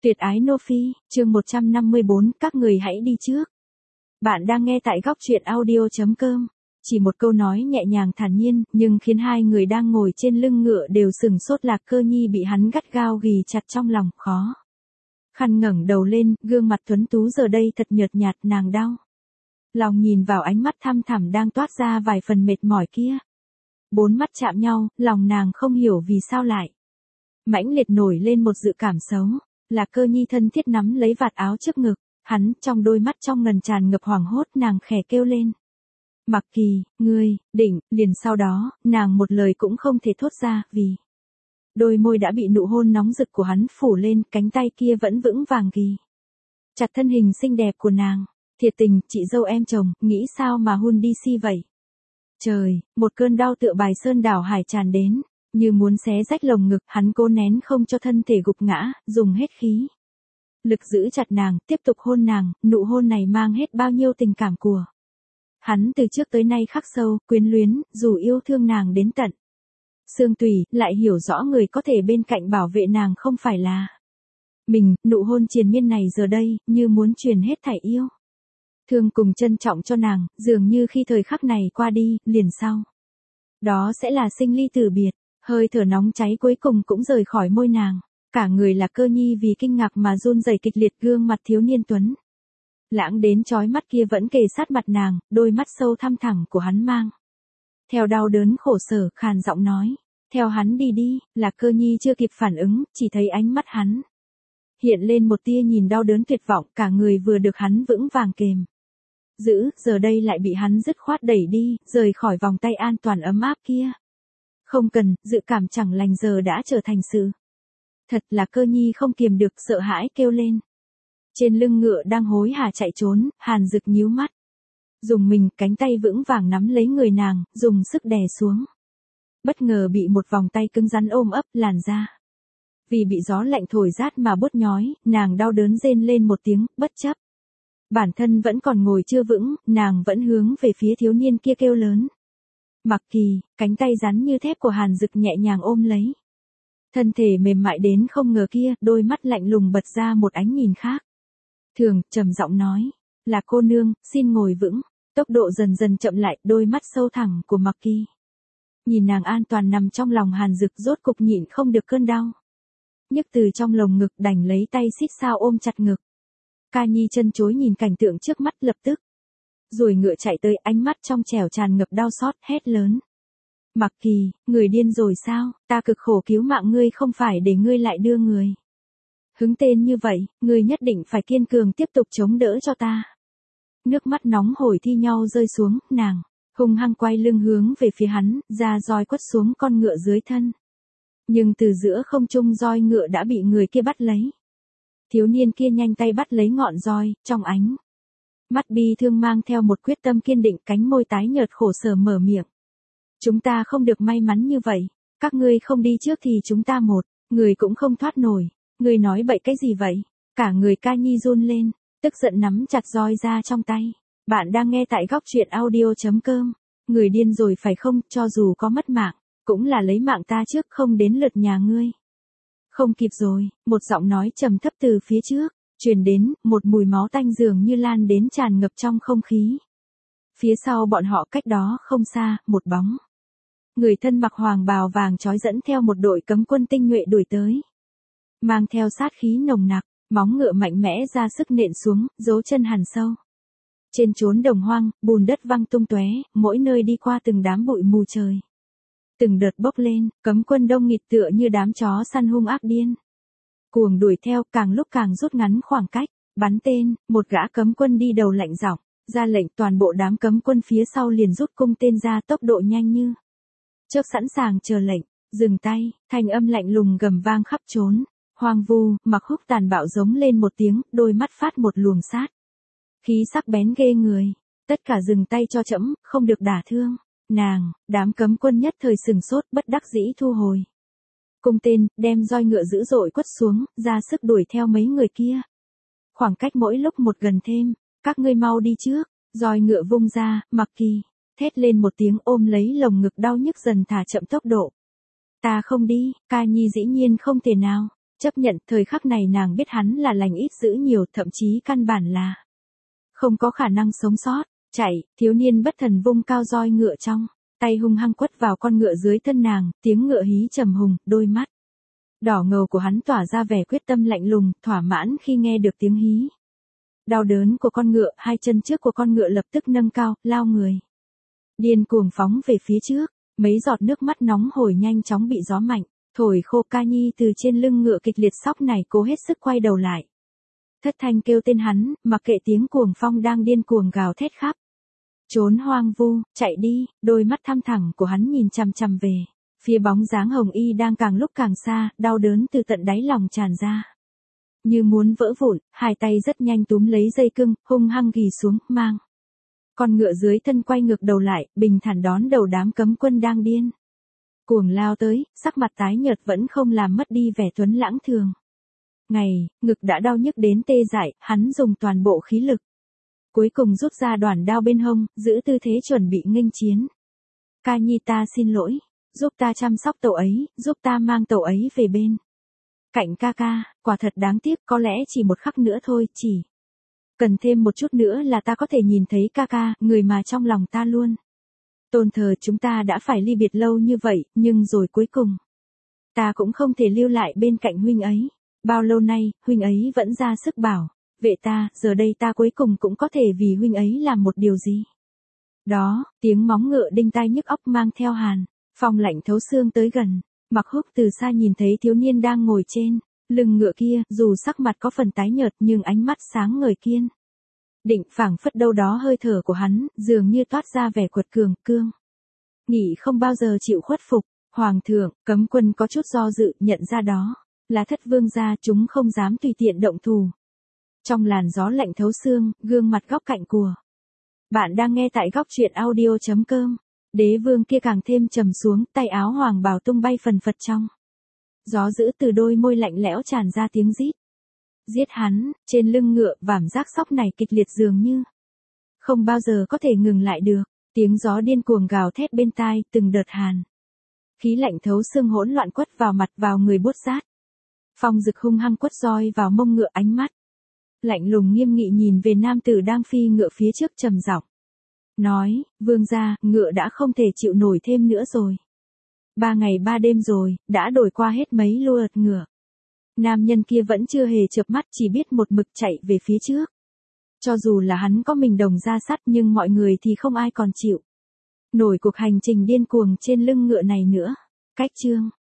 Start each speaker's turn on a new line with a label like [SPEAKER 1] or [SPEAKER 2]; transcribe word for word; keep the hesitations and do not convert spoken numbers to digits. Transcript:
[SPEAKER 1] Tuyệt ái Nô Phi, chương một trăm năm mươi bốn, các người hãy đi trước. Bạn đang nghe tại góc truyện audio chấm com. Chỉ một câu nói nhẹ nhàng thản nhiên, nhưng khiến hai người đang ngồi trên lưng ngựa đều sừng sốt. Lạc Cơ Nhi bị hắn gắt gao ghì chặt trong lòng, khó khăn ngẩng đầu lên, gương mặt tuấn tú giờ đây thật nhợt nhạt, nàng đau lòng nhìn vào ánh mắt thăm thẳm đang toát ra vài phần mệt mỏi kia. Bốn mắt chạm nhau, lòng nàng không hiểu vì sao lại mãnh liệt nổi lên một dự cảm xấu. Lạc Cơ Nhi thân thiết nắm lấy vạt áo trước ngực, hắn trong đôi mắt trong ngần tràn ngập hoảng hốt, nàng khẽ kêu lên. Mặc Kỳ, ngươi, định, liền sau đó, nàng một lời cũng không thể thốt ra, vì đôi môi đã bị nụ hôn nóng rực của hắn phủ lên, cánh tay kia vẫn vững vàng ghì chặt thân hình xinh đẹp của nàng. Thiệt tình, chị dâu em chồng, nghĩ sao mà hun đi si vậy? Trời, một cơn đau tựa bài sơn đảo hải tràn đến, như muốn xé rách lồng ngực, hắn cố nén không cho thân thể gục ngã, dùng hết khí lực giữ chặt nàng, tiếp tục hôn nàng. Nụ hôn này mang hết bao nhiêu tình cảm của hắn từ trước tới nay khắc sâu, quyến luyến, dù yêu thương nàng đến tận xương tủy, lại hiểu rõ người có thể bên cạnh bảo vệ nàng không phải là mình. Nụ hôn triền miên này giờ đây, như muốn truyền hết thảy yêu thương cùng trân trọng cho nàng, dường như khi thời khắc này qua đi, liền sau đó sẽ là sinh ly tử biệt. Hơi thở nóng cháy cuối cùng cũng rời khỏi môi nàng. Cả người Lạc Cơ Nhi vì kinh ngạc mà run rẩy kịch liệt, gương mặt thiếu niên tuấn lãng đến chói mắt kia vẫn kề sát mặt nàng, đôi mắt sâu thăm thẳm của hắn mang theo đau đớn khổ sở, khàn giọng nói, theo hắn đi đi. Lạc Cơ Nhi chưa kịp phản ứng, chỉ thấy ánh mắt hắn hiện lên một tia nhìn đau đớn tuyệt vọng, cả người vừa được hắn vững vàng kềm giữ, giờ đây lại bị hắn dứt khoát đẩy đi, rời khỏi vòng tay an toàn ấm áp kia. Không cần, dự cảm chẳng lành giờ đã trở thành sự thật. Lạc Cơ Nhi không kiềm được, sợ hãi kêu lên. Trên lưng ngựa đang hối hả chạy trốn, Hàn Dực nhíu mắt, dùng mình, cánh tay vững vàng nắm lấy người nàng, dùng sức đè xuống. Bất ngờ bị một vòng tay cứng rắn ôm ấp, làn da vì bị gió lạnh thổi rát mà buốt nhói, nàng đau đớn rên lên một tiếng, bất chấp bản thân vẫn còn ngồi chưa vững, nàng vẫn hướng về phía thiếu niên kia kêu lớn. Mặc Kỳ, cánh tay rắn như thép của Hàn Dực nhẹ nhàng ôm lấy thân thể mềm mại đến không ngờ kia, đôi mắt lạnh lùng bật ra một ánh nhìn khác thường, trầm giọng nói, là cô nương, xin ngồi vững. Tốc độ dần dần chậm lại, đôi mắt sâu thẳm của Mặc Kỳ nhìn nàng an toàn nằm trong lòng Hàn Dực, rốt cục nhịn không được cơn đau nhức từ trong lồng ngực, đành lấy tay xít sao ôm chặt ngực. Ca Nhi chân chối nhìn cảnh tượng trước mắt, lập tức rồi ngựa chạy tới, ánh mắt trong trẻo tràn ngập đau xót, hét lớn. Mặc Kỳ, người điên rồi sao? Ta cực khổ cứu mạng ngươi không phải để ngươi lại đưa người hứng tên như vậy, ngươi nhất định phải kiên cường tiếp tục chống đỡ cho ta. Nước mắt nóng hổi thi nhau rơi xuống, nàng hung hăng quay lưng hướng về phía hắn, ra roi quất xuống con ngựa dưới thân. Nhưng từ giữa không trung roi ngựa đã bị người kia bắt lấy. Thiếu niên kia nhanh tay bắt lấy ngọn roi, trong ánh mắt bi thương mang theo một quyết tâm kiên định, cánh môi tái nhợt khổ sở mở miệng. Chúng ta không được may mắn như vậy, các ngươi không đi trước thì chúng ta một người cũng không thoát nổi. Ngươi nói bậy cái gì vậy? Cả người Ca Nhi run lên, tức giận nắm chặt roi ra trong tay. Bạn đang nghe tại góc truyện audio chấm com. Người điên rồi phải không? Cho dù có mất mạng, cũng là lấy mạng ta trước, không đến lượt nhà ngươi. Không kịp rồi, một giọng nói trầm thấp từ phía trước truyền đến, một mùi máu tanh dường như lan đến tràn ngập trong không khí. Phía sau bọn họ cách đó không xa, một bóng người thân mặc hoàng bào vàng chói dẫn theo một đội cấm quân tinh nhuệ đuổi tới. Mang theo sát khí nồng nặc, móng ngựa mạnh mẽ ra sức nện xuống, dấu chân hằn sâu. Trên chốn đồng hoang, bùn đất văng tung tóe, mỗi nơi đi qua từng đám bụi mù trời từng đợt bốc lên, cấm quân đông nghịt tựa như đám chó săn hung ác điên cuồng đuổi theo, càng lúc càng rút ngắn khoảng cách. Bắn tên, một gã cấm quân đi đầu lạnh giọng ra lệnh, toàn bộ đám cấm quân phía sau liền rút cung tên ra, tốc độ nhanh như chớp sẵn sàng chờ lệnh. Dừng tay, thanh âm lạnh lùng gầm vang khắp chốn hoang vu. Mặc Húc tàn bạo giống lên một tiếng, đôi mắt phát một luồng sát khí sắc bén ghê người. Tất cả dừng tay cho trẫm, không được đả thương nàng. Đám cấm quân nhất thời sừng sốt, bất đắc dĩ thu hồi cung tên, đem roi ngựa dữ dội quất xuống, ra sức đuổi theo mấy người kia. Khoảng cách mỗi lúc một gần thêm. Các ngươi mau đi trước. Roi ngựa vung ra, Mặc Kỳ thét lên một tiếng, ôm lấy lồng ngực đau nhức, dần thả chậm tốc độ. Ta không đi. Ca Nhi dĩ nhiên không thể nào Chấp nhận thời khắc này nàng biết hắn là lành ít dữ nhiều, thậm chí căn bản là không có khả năng sống sót. Chạy, thiếu niên bất thần vung cao roi ngựa trong tay hung hăng quất vào con ngựa dưới thân nàng, tiếng ngựa hí trầm hùng, đôi mắt đỏ ngầu của hắn tỏa ra vẻ quyết tâm lạnh lùng, thỏa mãn khi nghe được tiếng hí. Đau đớn của con ngựa, hai chân trước của con ngựa lập tức nâng cao, lao người điên cuồng phóng về phía trước, mấy giọt nước mắt nóng hổi nhanh chóng bị gió mạnh thổi khô. Ca Nhi từ trên lưng ngựa kịch liệt sóc này cố hết sức quay đầu lại, thất thanh kêu tên hắn, mặc kệ tiếng cuồng phong đang điên cuồng gào thét khắp trốn hoang vu. Chạy đi. Đôi mắt thăm thẳng của hắn nhìn chằm chằm về phía bóng dáng Hồng Y đang càng lúc càng xa, đau đớn từ tận đáy lòng tràn ra như muốn vỡ vụn. Hai tay rất nhanh túm lấy dây cưng, hung hăng ghì xuống, mang con ngựa dưới thân quay ngược đầu lại, bình thản đón đầu đám cấm quân đang điên cuồng lao tới, sắc mặt tái nhợt vẫn không làm mất đi vẻ tuấn lãng thường ngày. Ngực đã đau nhức đến tê dại, hắn dùng toàn bộ khí lực cuối cùng rút ra đoản đao bên hông, giữ tư thế chuẩn bị nghênh chiến. Ca Nhi, ta xin lỗi, giúp ta chăm sóc cậu ấy, giúp ta mang cậu ấy về bên cạnh ca ca. Quả thật đáng tiếc, có lẽ chỉ một khắc nữa thôi, chỉ cần thêm một chút nữa là ta có thể nhìn thấy ca ca, người mà trong lòng ta luôn tôn thờ. Chúng ta đã phải ly biệt lâu như vậy, nhưng rồi cuối cùng ta cũng không thể lưu lại bên cạnh huynh ấy. Bao lâu nay, huynh ấy vẫn ra sức bảo vệ ta, giờ đây ta cuối cùng cũng có thể vì huynh ấy làm một điều gì đó. Tiếng móng ngựa đinh tai nhức óc mang theo hàn phong lạnh thấu xương tới gần. Mặc Húc từ xa nhìn thấy thiếu niên đang ngồi trên lưng ngựa kia, dù sắc mặt có phần tái nhợt nhưng ánh mắt sáng ngời kiên định, phảng phất đâu đó hơi thở của hắn dường như toát ra vẻ quật cường, cương nghị không bao giờ chịu khuất phục. Hoàng thượng, cấm quân có chút do dự, nhận ra đó là Thất vương gia, chúng không dám tùy tiện động thủ. Trong làn gió lạnh thấu xương, gương mặt góc cạnh của bạn đang nghe tại góc truyện audio chấm com. Đế vương kia càng thêm trầm xuống, tay áo hoàng bào tung bay phần phật trong gió dữ, từ đôi môi lạnh lẽo tràn ra tiếng rít. Giết hắn. Trên lưng ngựa, vảm giác sóc này kịch liệt dường như không bao giờ có thể ngừng lại được. Tiếng gió điên cuồng gào thét bên tai, từng đợt hàn khí lạnh thấu xương hỗn loạn quất vào mặt, vào người buốt rát. Phong Dực hung hăng quất roi vào mông ngựa, ánh mắt lạnh lùng nghiêm nghị nhìn về nam tử đang phi ngựa phía trước, trầm giọng nói: Vương gia, ngựa đã không thể chịu nổi thêm nữa rồi. Ba ngày ba đêm rồi, đã đổi qua hết mấy lượt ngựa. Nam nhân kia vẫn chưa hề chợp mắt, chỉ biết một mực chạy về phía trước. Cho dù là hắn có mình đồng ra sắt, nhưng mọi người thì không ai còn chịu nổi cuộc hành trình điên cuồng trên lưng ngựa này nữa. Cách chương